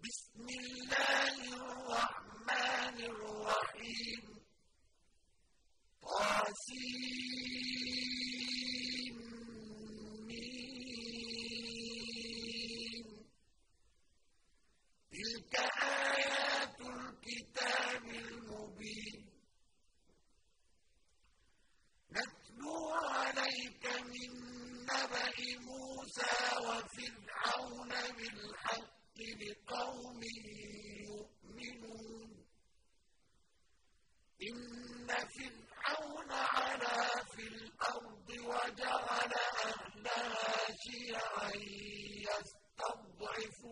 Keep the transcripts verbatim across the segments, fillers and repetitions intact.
بسم الله الرحمن الرحيم طاسيم ميم تلك آيات الكتاب المبين نتلو عليك من نبأ موسى وفرعون بالحق لقوم يؤمنون إن فرعون علا في الأرض وجعل أهلها شيعا يستضعف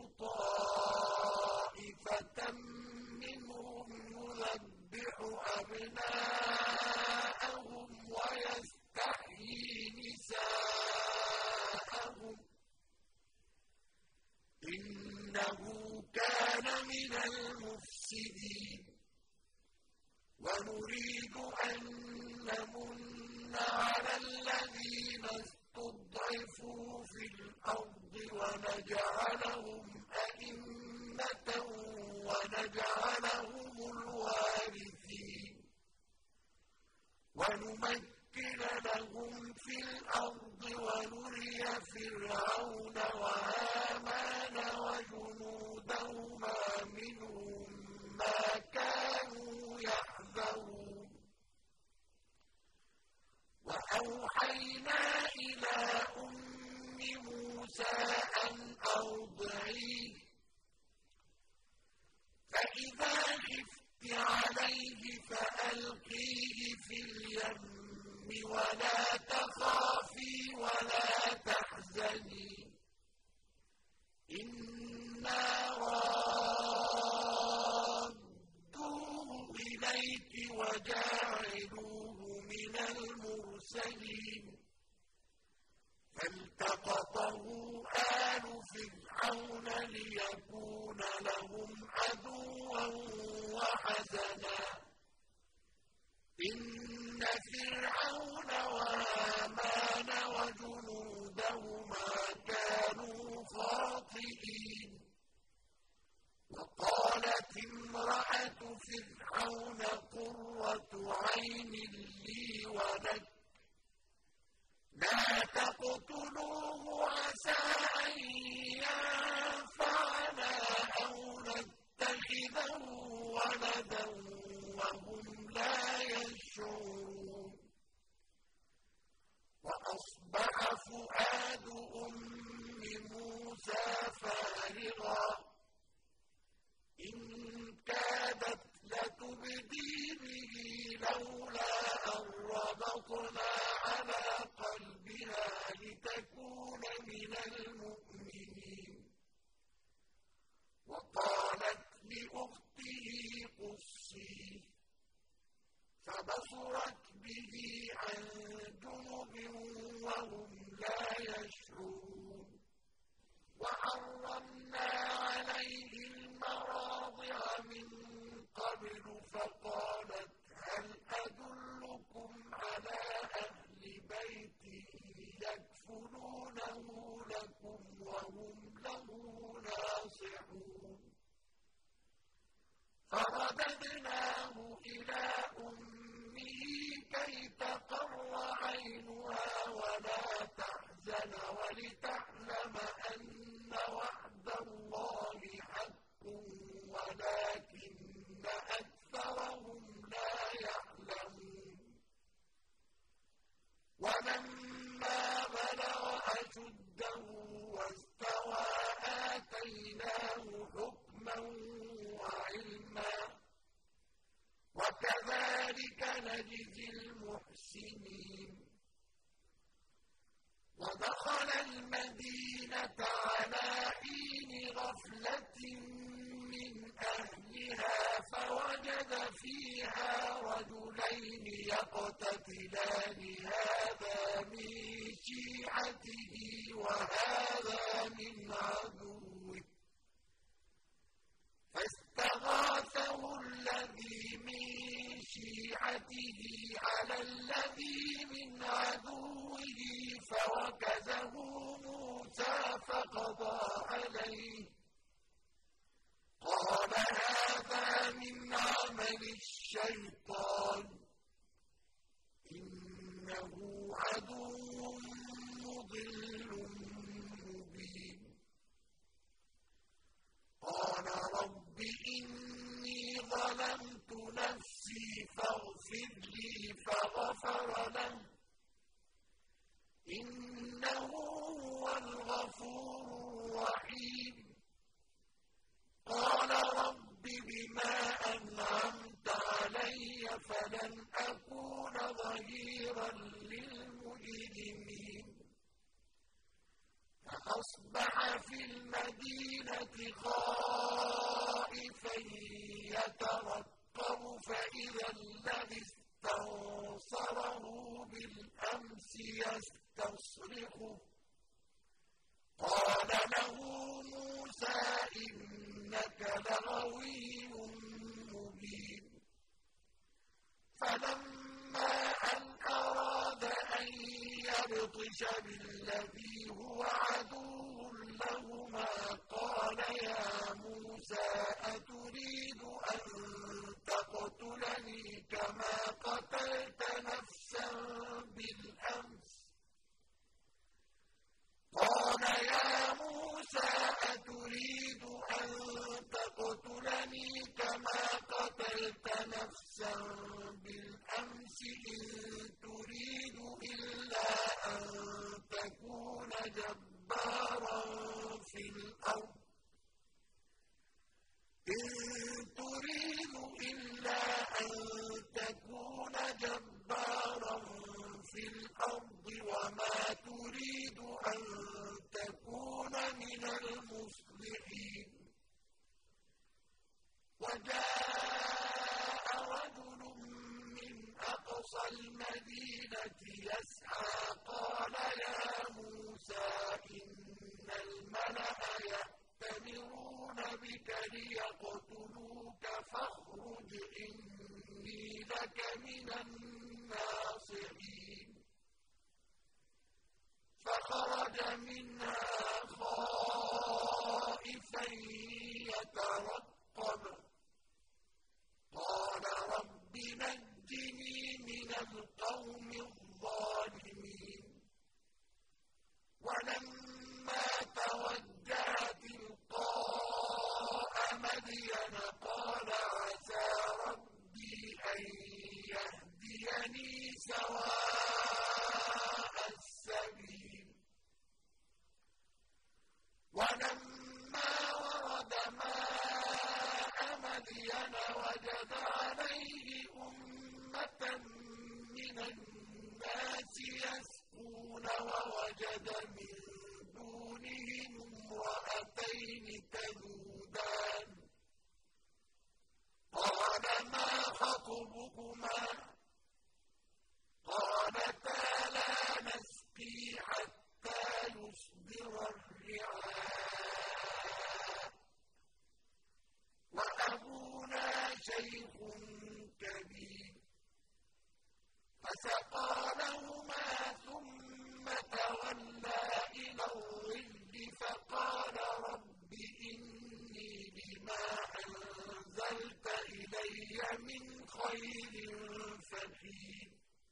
طائفة منهم يذبح أبناءهم ويستحيي نساءهم إنه كان من المفسدين ونريد أن نمن على الذين استضعفوا في الأرض ونجعلهم أئمة ونجعلهم الوارثين ونمكن لهم في الأرض ونري فرعون وهامان وجنودهما منهم ما كانوا يحذرون وأوحينا إلى أم موسى أن أرضعيه فإذا خفت عليه فألقيه في اليم ولا تخافي ولا تحزني إنا رادوه إليك وجاعلوه من المرسلين فالتقطه آل فرعون ليكون لهم عدوا وحزنا إن فرعون وهامان وجنودهما كانوا خاطئين وقالت امرأة فرعون قرة عين لي ولك لا تقتلوه عسى أن ينفعنا أو نتخذه ولدا وهم لا يشعرون وأصبح فؤاد أم موسى فارغا إن كادت لتبدي به لولا أن ربطنا على قلبها لتكون من المؤمنين وقالت لأخته قصيه فبصرت به عن جنب وهم لا يشعرون وحرمنا عليه المراضع من قبل فقالت هل أدلكم على أهل بيت يكفلونه لكم وهم له ناصحون فرددناه إلى أمه كي تقر عينها ولا تحزن ولتعلم أن وعد الله حق ولكن أكثرهم لا يعلمون ولما بلغ أشده واستوى آتيناه حكما وعلما وكذلك نجزي المحسنين ودخل المدينة على حين غفلة من أهلها فوجد فيها رجلين يقتتلان هذا من شيعته وهذا من عدوه فاستغاثه الذي من شيعته على الذي من عدوه فوكزه موسى فقضى عليه الشيطان إنه عدو مضل مبين قال رب إني ظلمت نفسي فاغفر لي فغفر له إنه هو الغفور الرحيم قال رب بما أنعمت علي فلن أكون ظهيرا للمجرمين فأصبح في المدينة خائفا يترقب فإذا الذي استنصره بالأمس يستصرخه قال له موسى إنك لغوي مبين فلما أن أراد أن يبطش بالذي هو عدو لهما قال يا موسى أتريد أن تقتلني كما قتلت نفسا بالأمس قال يا موسى أتريد أن تقتلني كما قتلت نفسا بالأمس إن تريد إلا أن تكون جبارا في الأرض إن تريد إلا أن تكون جبارا في الأرض وما تريد أن تكون من المصلحين وجاء رجل من أقصى المدينة يسعى قال يا موسى إن الملأ يأتمرون بك ليقتلوك فاخرج إني لك من الناصحين فخرج منها خائفا يترقب قال رب نجني من القوم الظالمين ولما توجه تلقاء مدين قال عسى ربي أن يهديني سواء السبيل ولما ورد ماء مدين وجد عليه أمة من الناس يسقون ووجد من دونهم امرأتين تذودان قال ما خطبكما قالتا لا نسقي حتى يصدر الرعاء وأبونا شيخ كبير فسقى لهما ثم تولى إلى الظل فقال رب إني بما أنزلت إلي من خير فقير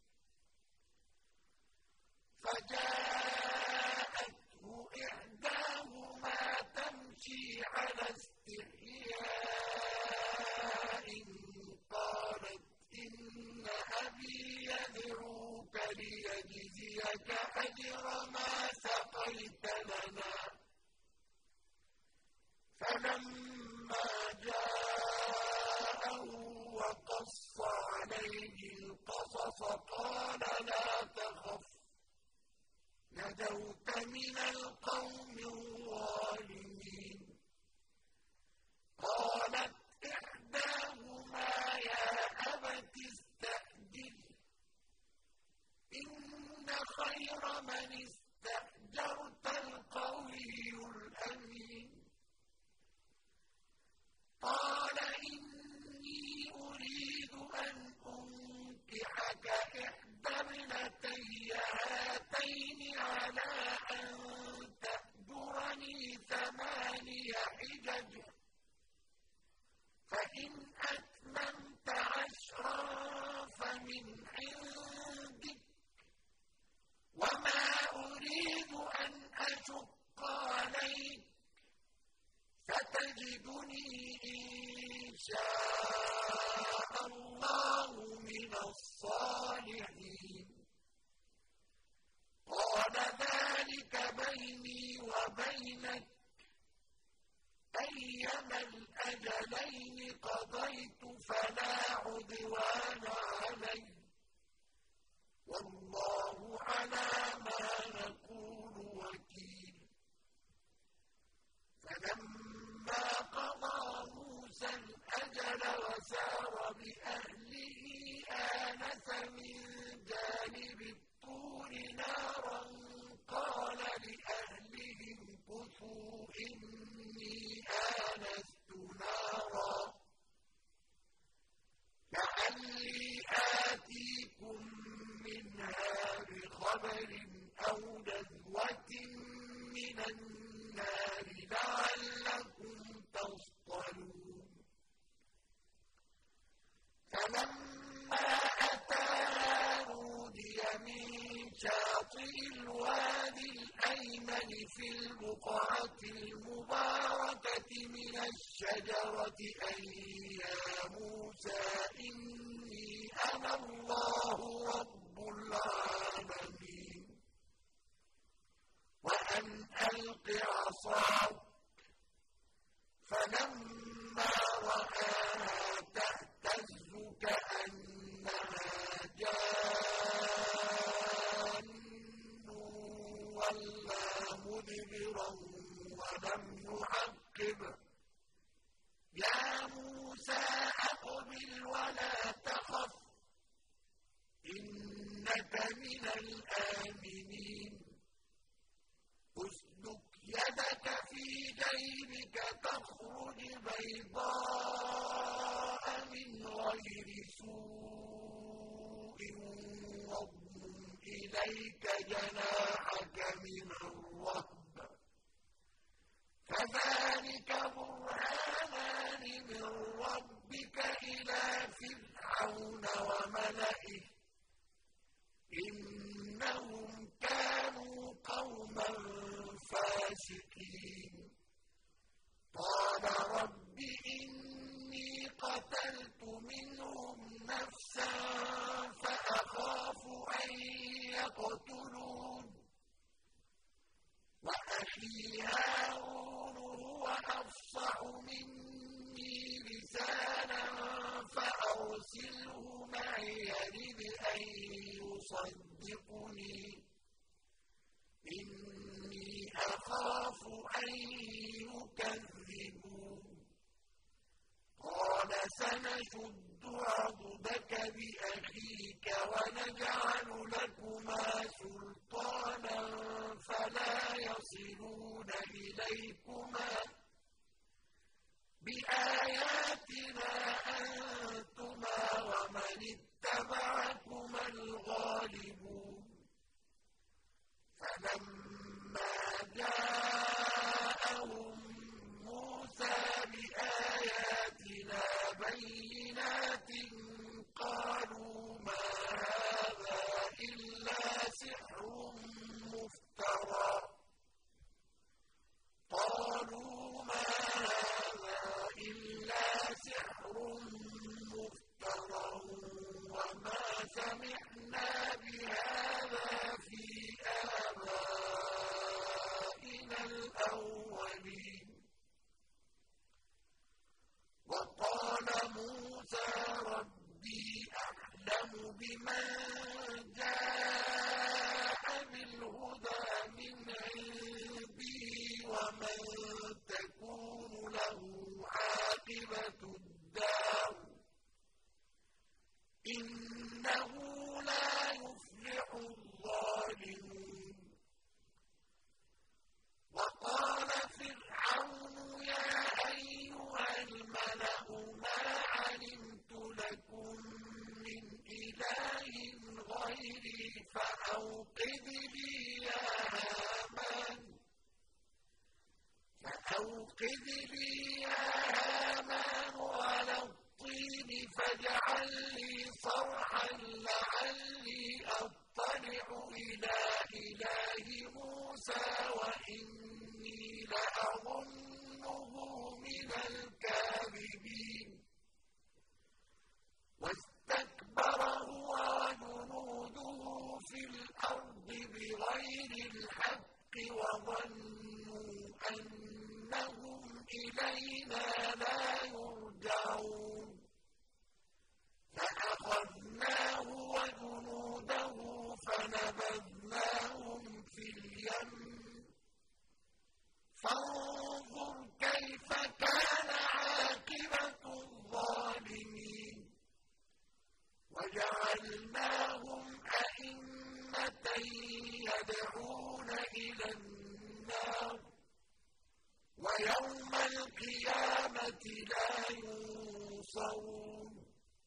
فجاءته إحداهما تمشي على استحياء قالت إن أبي يدعوك ليجزيك أجر ما سقيت لنا فلما جاءه وقص عليه القصص قال لا تخف نجوت من القوم الظالمين قالت إحداهما يا أبت استأجر إن خير من استأجرت القوي الأمين قال إني أريد أن أنكحك إحدى ابنتي هاتين على أن تأجرني ثماني حجج فإن أتممت عشرا عشرا فمن عندك وما أريد أن أشق عليك ستجدني إن شاء الله من الصالحين قال ذلك بيني وبينك أيما الأجلين قضيت فلا عدوان علي والله على ما نقول وكيل فلما قضى موسى الأجل وسار بأهله آنس من جانب الطور نارا قال لأهلهم كثوا إني آنست نارا لعلي آتيكم منها بخبر أو نذوة من النار لعلكم تصطلون فلما أتاها نودي من شاطئ الوادي الأيمن في البقعة المباركة من الشجرة أن يا موسى إني أنا الله رب العالمين وأن ألق عصاك فلما رآها تهتز كأنها جان ولا مدبرا ولم يعقب يا موسى أقبل ولا تخف إنك من الآمنين اسلك يدك في جيبك تخرج بيضاء من غير سوء واضم إليك جناحك من الرهب فذلك برهانان من ربك إلى فرعون وملئه إنهم كانوا قوما فاسقين قال رب إني قتلت منهم نفسا فأخاف أن يقتلون وأخي هارون هو أفصح مني لسانا فأرسله معي يرد أن يصدقني إني أخاف أن يكذبون قال سنشد عضدك بأخيك ونجعل لكما سلطانا فلا يصلون إليكما بآياتنا أنتما ومن اتبعكما الغالبون فلما جاءهم موسى بآياتنا بينات قالوا ما هذا إلا سحر مفترى قالوا ما هذا إلا سحر مفترى وما سمعنا بهذا في آبائنا الأولين وقال موسى ربي أعلم بمن جاء بالهدى من عندي ومن تكون له عاقبة الدار إنه لا يفلح الظالمون وقال فرعون يا أيها الملأ ما علمت لكم من إله اجعل لي صرحا لعلي أطلع إلى إله موسى وإني لأظنه من الكاذبين واستكبر هو وجنوده في الأرض بغير الحق وظنوا أنهم إلينا لا يرجعون فأخذناه وجنوده فنبذناهم في اليم فانظر كيف كان عاقبة الظالمين وجعلناهم أئمة يدعون إلى النار ويوم القيامة لا ينصرون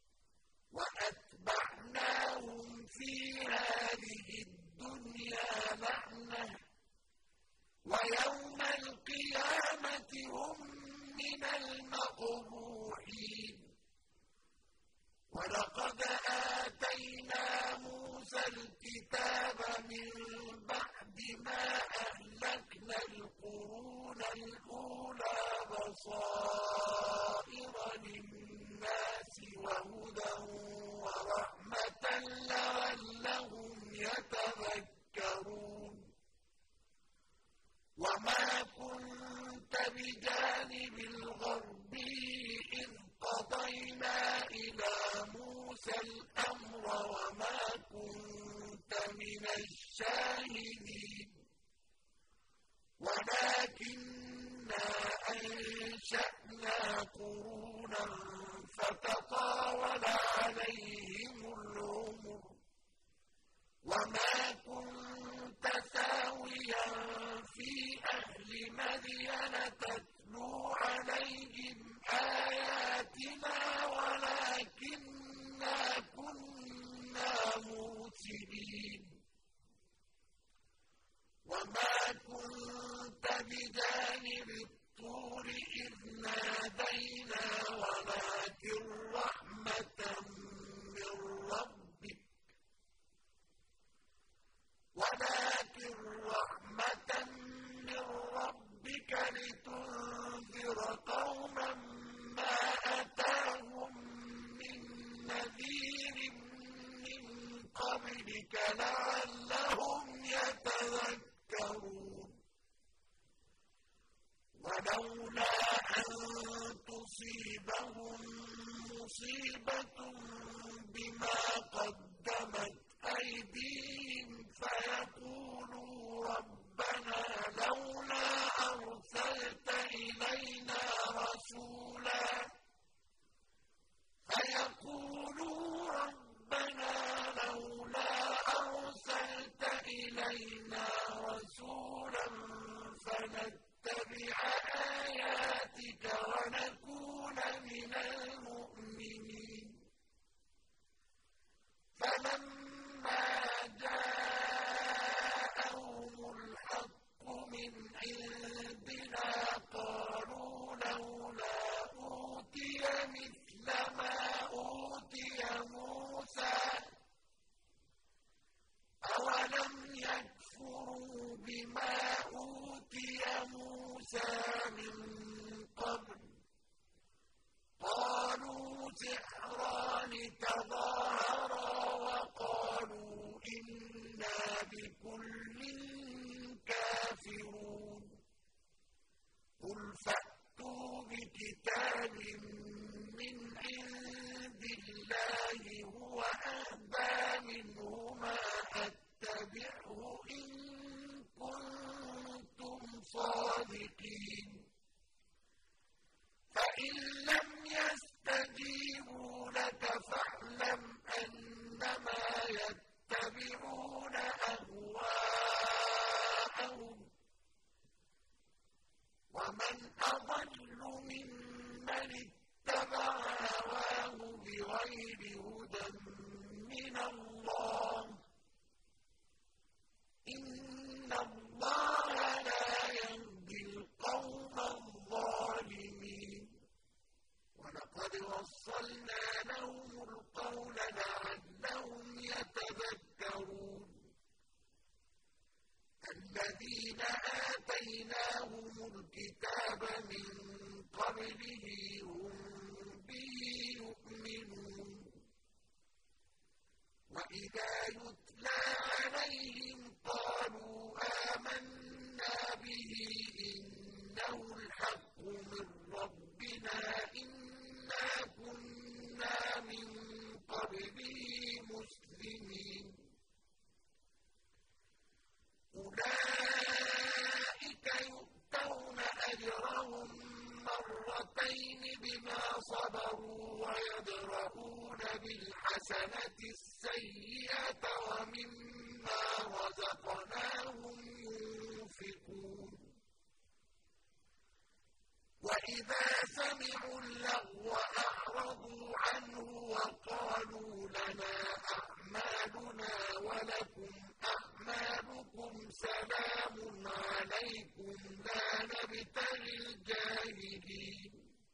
وأتبعناهم في هذه الدنيا لعنة ويوم القيامة هم من المقبوحين ولقد آتينا موسى الكتاب من بعد ما أهلكنا القرون الأولى بصائر للناس وهدى ورحمة لعلهم يتذكرون وما كنت بجانب الغربي إذ قضينا إلى موسى الأمر وما كنت من الشاهدين ولكننا أنشأنا قرونا فتطاول عليهم العمر وما كنت ثاويا في أهل مدين تتلو عليهم آياتنا ولكننا كنا مرسلين وما كنت بجانب الطور إذ نادينا ولكن رحمة من ربك ولكن رحمة من ربك لتنذر قوما ما أتاهم من نذير من قبلك لعلهم يتذكرون ولولا أن تصيبهم مصيبة بما قدمت أيديهم فيقولوا ربنا لولا أرسلت إلينا رسولا فيقولوا ربنا لولا أرسلت إلينا رسولا فنتبع آياتك ونكون من المؤمنين فلما جاءهم الحق من عندنا قالوا لولا أوتي مثل ما أوتي موسى أولم يكفروا بما أوتي موسى من قبل قالوا سحران تظاهرا وقالوا إنا بكل كافرون قل فأتوا بكتاب من عند الله هو أهدى منهما أتبعه إن كنتم صادقين فإن لم يستجيبوا لك فاعلم أنما يتبعون أهواءهم ومن أضل ممن اتبع هواه بغير هدى من الله إن الله لا يهدي القوم الظالمين ولقد وصلنا لهم الوالدين بما صبروا ويدرؤون بالحسنة السيئة ومما رزقناهم ينفقون وإذا سمعوا اللغو أعرضوا عنه وقالوا لنا أعمالنا ولكم أعمالكم سلام عليكم لا نبتغي الجاهلين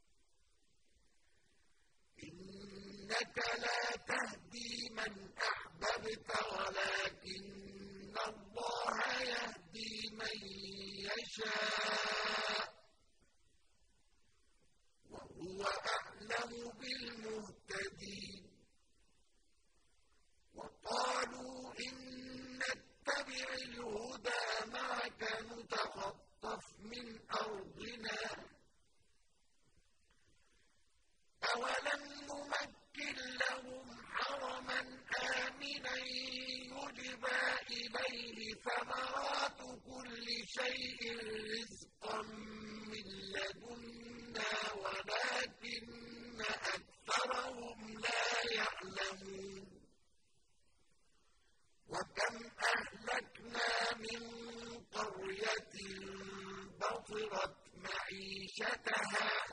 إنك لا تهدي من أحببت ولكن الله يهدي من يشاء وهو أعلم بالمهتدين وقالوا إن نتبع الهدى معك نتخطف من أرضنا أولم نمكن لهم حرما آمنا يجبى إليه ثمرات كل شيء رزقا من لدنا ولكن أكثرهم لا يعلمون وكم أهلكنا من قرية بطرت معيشتها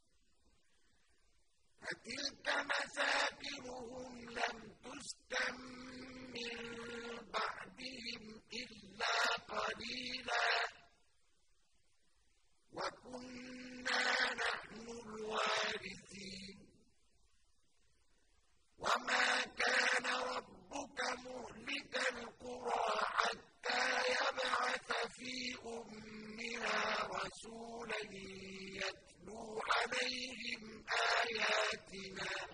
فتلك مساكنهم لم تسكن من بعدهم إلا قليلا وكنا نحن الوارثين وما كان ربك مهلك القرى حتى يبعث في أمها رسولا يتلو عليهم آياتنا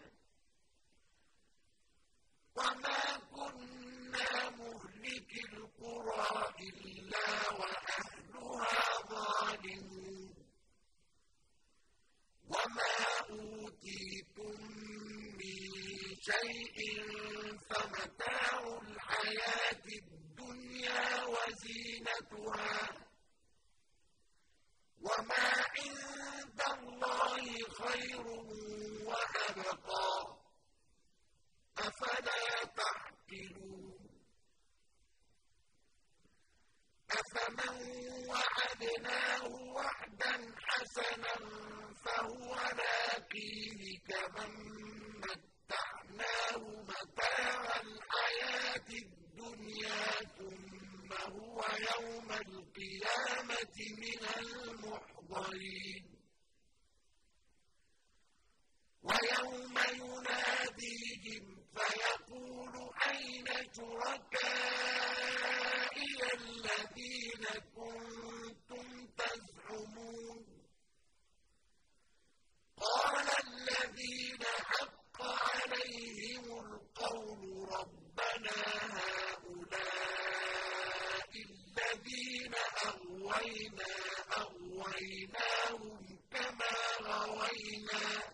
وما كنا مهلك القرى إلا وأهلها ظالمون وما أوتيتم من شيء فمتاع الحياة الدنيا وزينتها وما عند الله خير وأبقى أفلا تعقلون أفمن وعدناه وعدا حسنا فهو لاقيه كمن متعناه متاع الحياة الدنيا ثم هو يوم القيامة من المحضرين ويوم يناديهم فيقول أين شركائي الذين كنتم تزعمون قال الذين حق عليهم القول ربنا هؤلاء الذين أغوينا أغويناهم كما غوينا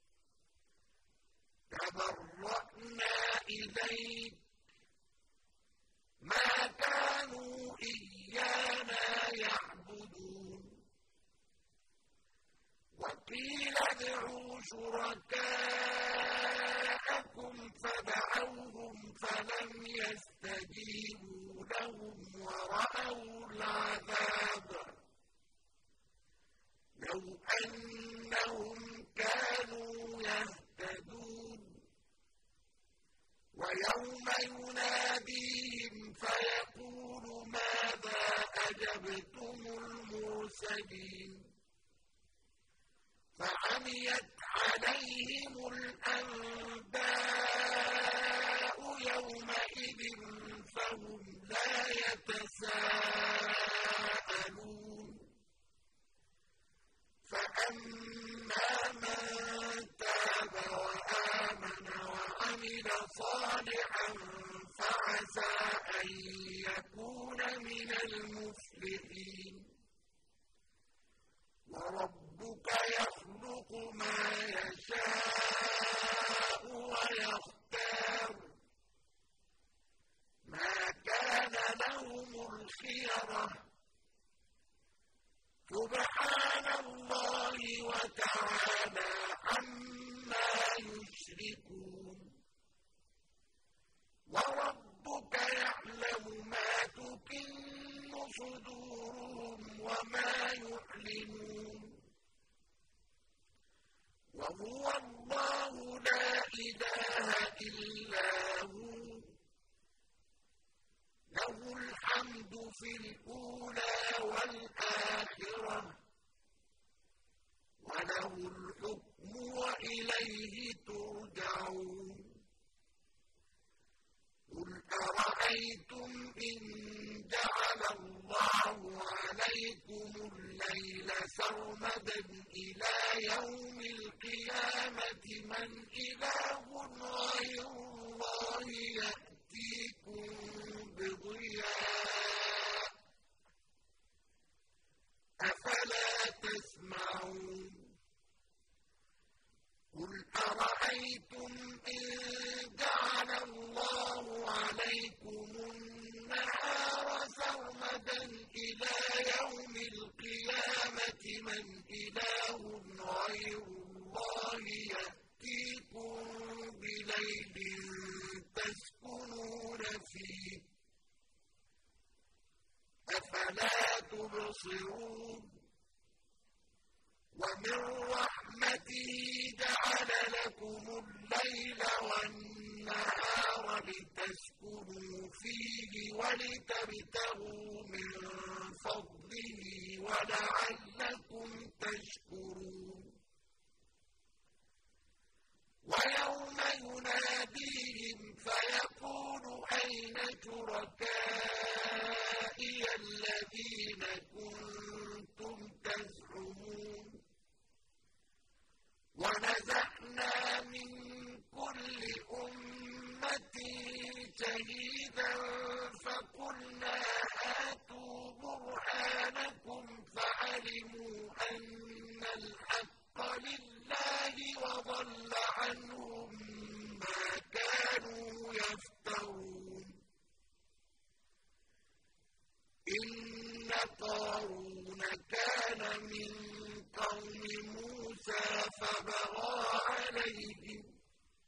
تبرأنا إليك ما كانوا إيانا يعبدون وقيل ادعوا شركاءكم فدعوهم فلم يستجيبوا لهم ورأوا العذاب لو أنهم كانوا يهتدون ويوم يناديهم فيقول ماذا أجبتم المرسلين فعميت عليهم الأنباء يومئذ فهم لا يتساءلون فأما من تاب وآمن وعمل صالحا فعسى أن يكون من المفلحين وربك يخلق ما يشاء ويختار ما كان لهم الخيرة سبحان الله وتعالى وما يعلنون وهو الله لا إله إلا هو له الحمد في الأولى والآخرة وله الحكم وإليه ترجعون قل أرأيتم إن جعل الله عليكم الليل سرمدا إلى يوم القيامة من إله غير الله يأتيكم بضياء أفلا تسمعون قل أرأيتم إن جعل الله عليكم النهار سرمدا إلى يوم القيامة من إله غير الله يأتيكم بليل تسكنون فيه أفلا تبصرون ومن رحمته جعل لكم الليل والنهار لتسكنوا فيه ولتبتغوا من فضله ولعلكم تشكرون ويوم يناديهم فيقول أين شركائي الذين كنتم تزعمون ونزعنا من كل أمة شهيدا فقلنا هاتوا برهانكم فعلموا أن الحق لله وضل عنهم ما كانوا يفترون إن قارون كان من قوم موسى فبغى عليهم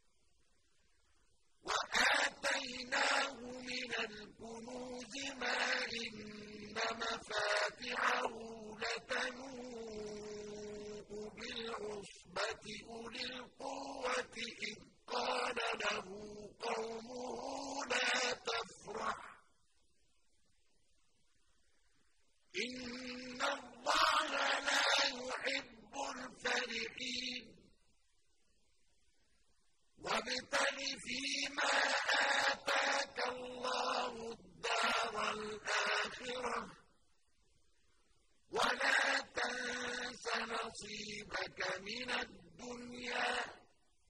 وآتيناه من الكنوز ما إن مفاتحه لتنوء بالعصبة أولي القوة إذ قال له قومه لا تفرح إن الله لا يحب الفرحين وابتغ فيما آتاك الله الدار الآخرة ولا تنس نصيبك من الدنيا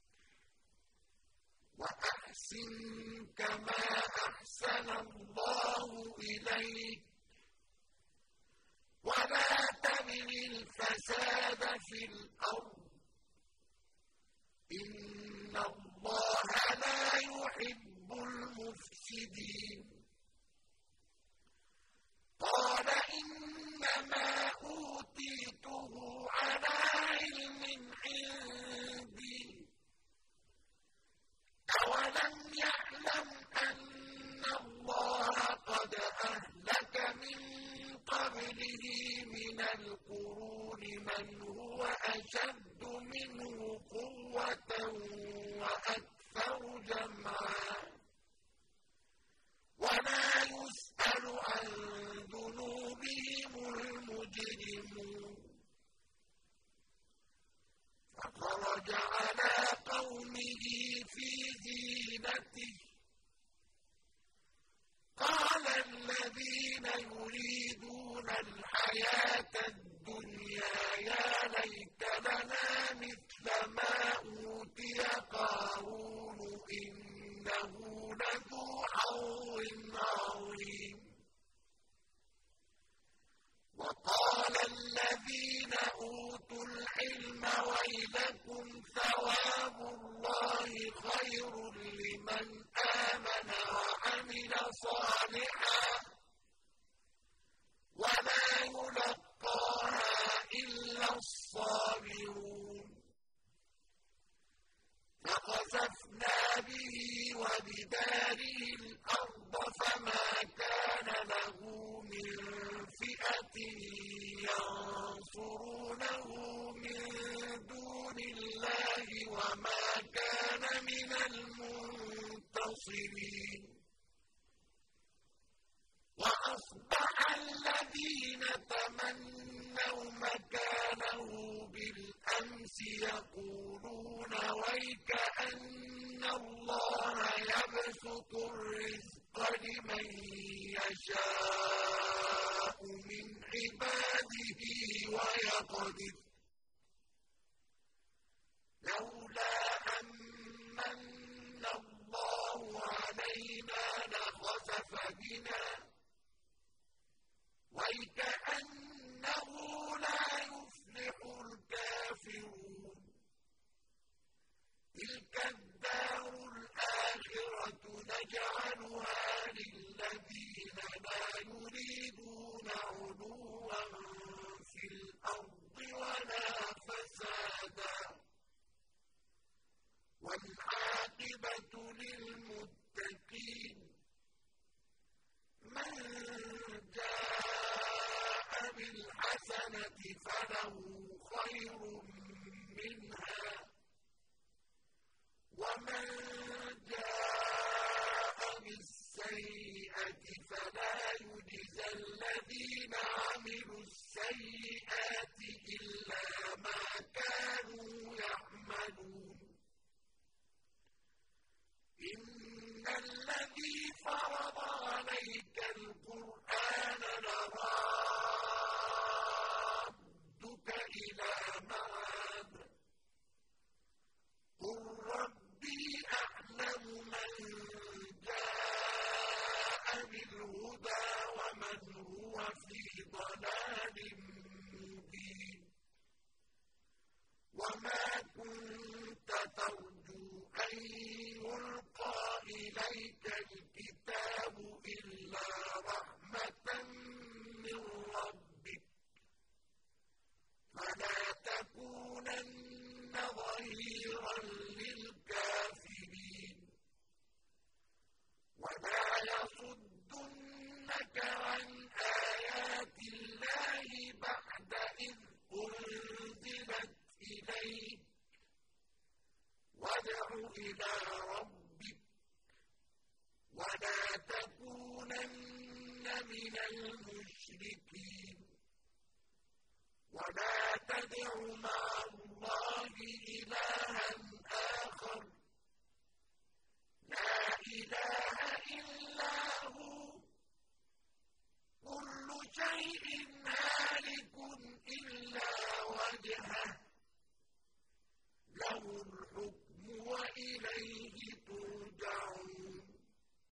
وأحسن كما أحسن الله إليك ولا تبغ الفساد في الأرض إن الله لا يحب المفسدين قال إنما أوتيته على علم عندي أولم يعلم أن الله قد أهلك من قبله من القرون من هو أشد منه قوة وأكثر جمعا ولا يسأل عن ذنوبهم المجرمون فخرج على قومه في زينته قال الذين يريدون الحياة الدنيا يا ليت لنا مثل ما أوتي قارون إنه لذو حظ عظيم وقال الذين أوتوا العلم ويلكم ثواب الله خير لمن آمن وعمل صالحا ولا يلقاها إلا الصابرون فخسفنا به وبداره الأرض فما كان له من فئة فئة ينصرونه من دون الله وما كان من المنتصرين وأصبح الذين تمنوا مكانه بالأمس يقولون ويك أن الله يبسط الرزق لمن يشاء من عباده ويقدر لولا أمن الله علينا لخسف بنا ويكأنه لا يفلح الكافرون تلك الدار الآخرة نجعلها للذين لا يريدون علوا في الأرض ولا فسادا والعاقبة للمتقين من جاء بالحسنة فله خير منها ومن جاء بالسيئة فلا يجزى الذين عملوا السيئات إلا ما كانوا يعملون إن الذي فرض عليك القرآن لرادك إلى معاد قل ربي أعلم من جاء بالهدى ومن هو في ضلال مبين وما كنت ترجو أن يلقى إليك الكتاب إلا رحمة من ربك فلا تكونن ظهيرا للكافرين ولا يصدنك عن آيات الله بعد إذ أنزلت إليك وادع إلى ربك ولا تكونن من المشركين ولا تدع مع الله إلها آخر لا إله إلا هو كل شيء هالك إلا وجهه له الحكم وإليه